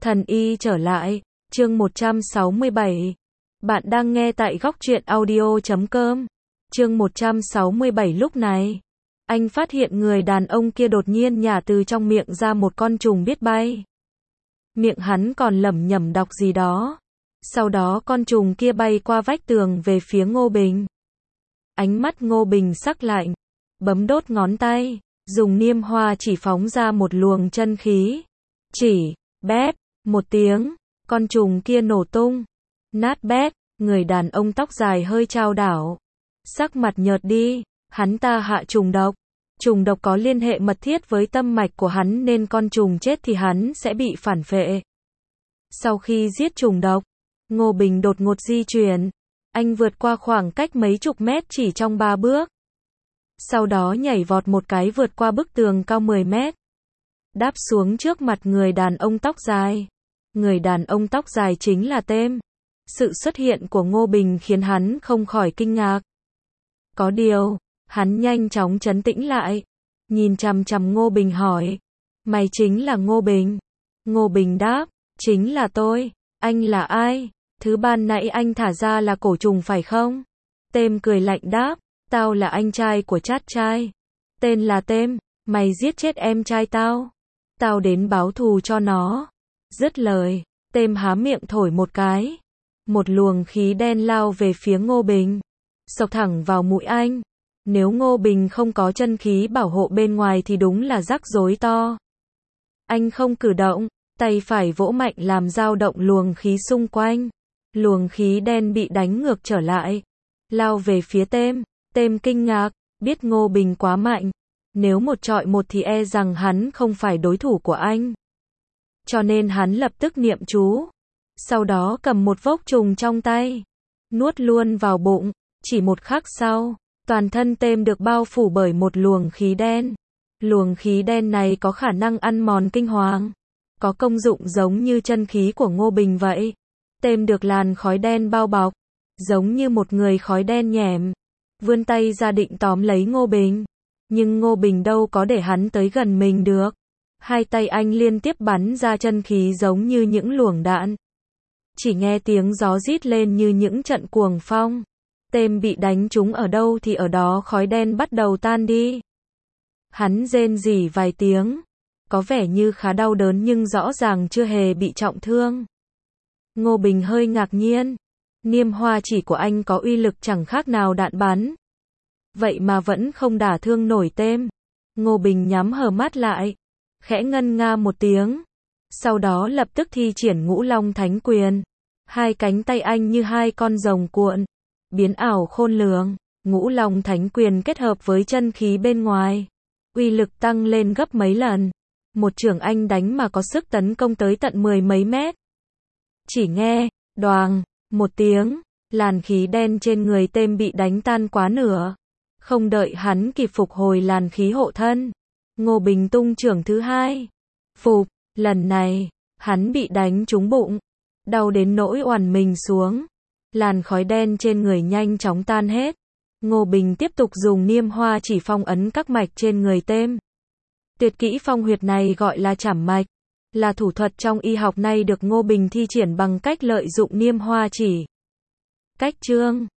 Thần y trở lại, chương 167. Bạn đang nghe tại góc truyện audio.com. Chương 167 lúc này, anh phát hiện người đàn ông kia đột nhiên nhả từ trong miệng ra một con trùng biết bay. Miệng hắn còn lẩm nhẩm đọc gì đó. Sau đó con trùng kia bay qua vách tường về phía Ngô Bình. Ánh mắt Ngô Bình sắc lạnh, bấm đốt ngón tay, dùng niêm hoa chỉ phóng ra một luồng chân khí. Chỉ, bét, một tiếng, con trùng kia nổ tung, nát bét, người đàn ông tóc dài hơi chao đảo. Sắc mặt nhợt đi, hắn ta hạ trùng độc. Trùng độc có liên hệ mật thiết với tâm mạch của hắn nên con trùng chết thì hắn sẽ bị phản phệ. Sau khi giết trùng độc, Ngô Bình đột ngột di chuyển. Anh vượt qua khoảng cách mấy chục mét chỉ trong 3 bước. Sau đó nhảy vọt một cái vượt qua bức tường cao 10 mét. Đáp xuống trước mặt người đàn ông tóc dài. Người đàn ông tóc dài chính là Têm. Sự xuất hiện của Ngô Bình khiến hắn không khỏi kinh ngạc. Có điều, hắn nhanh chóng trấn tĩnh lại. Nhìn chằm chằm Ngô Bình hỏi. Mày chính là Ngô Bình? Ngô Bình đáp. Chính là tôi. Anh là ai? Thứ ban nãy anh thả ra là cổ trùng phải không? Têm cười lạnh đáp. Tao là anh trai của Chát trai. Tên là Têm. Mày giết chết em trai tao. Tao đến báo thù cho nó. Dứt lời, Têm há miệng thổi một cái. Một luồng khí đen lao về phía Ngô Bình. Xộc thẳng vào mũi anh. Nếu Ngô Bình không có chân khí bảo hộ bên ngoài thì đúng là rắc rối to. Anh không cử động, tay phải vỗ mạnh làm dao động luồng khí xung quanh. Luồng khí đen bị đánh ngược trở lại. Lao về phía Têm. Têm kinh ngạc, biết Ngô Bình quá mạnh. Nếu một trọi một thì e rằng hắn không phải đối thủ của anh. Cho nên hắn lập tức niệm chú. Sau đó cầm một vốc trùng trong tay. Nuốt luôn vào bụng. Chỉ một khắc sau, toàn thân Têm được bao phủ bởi một luồng khí đen. Luồng khí đen này có khả năng ăn mòn kinh hoàng. Có công dụng giống như chân khí của Ngô Bình vậy. Têm được làn khói đen bao bọc. Giống như một người khói đen nhẻm. Vươn tay ra định tóm lấy Ngô Bình. Nhưng Ngô Bình đâu có để hắn tới gần mình được. Hai tay anh liên tiếp bắn ra chân khí giống như những luồng đạn. Chỉ nghe tiếng gió rít lên như những trận cuồng phong. Têm bị đánh trúng ở đâu thì ở đó khói đen bắt đầu tan đi. Hắn rên rỉ vài tiếng. Có vẻ như khá đau đớn nhưng rõ ràng chưa hề bị trọng thương. Ngô Bình hơi ngạc nhiên. Niêm hoa chỉ của anh có uy lực chẳng khác nào đạn bắn. Vậy mà vẫn không đả thương nổi Têm. Ngô Bình nhắm hờ mắt lại. Khẽ ngân nga một tiếng. Sau đó lập tức thi triển Ngũ Long Thánh Quyền. Hai cánh tay anh như hai con rồng cuộn. Biến ảo khôn lường. Ngũ Long Thánh Quyền kết hợp với chân khí bên ngoài. Uy lực tăng lên gấp mấy lần. Một chưởng anh đánh mà có sức tấn công tới tận 10 mấy mét. Chỉ nghe, đoàng, một tiếng, làn khí đen trên người Têm bị đánh tan quá nửa. Không đợi hắn kịp phục hồi làn khí hộ thân. Ngô Bình tung chưởng thứ hai. Phục, lần này, hắn bị đánh trúng bụng. Đau đến nỗi oằn mình xuống. Làn khói đen trên người nhanh chóng tan hết. Ngô Bình tiếp tục dùng niêm hoa chỉ phong ấn các mạch trên người Têm. Tuyệt kỹ phong huyệt này gọi là trảm mạch. Là thủ thuật trong y học nay được Ngô Bình thi triển bằng cách lợi dụng niêm hoa chỉ. Cách chương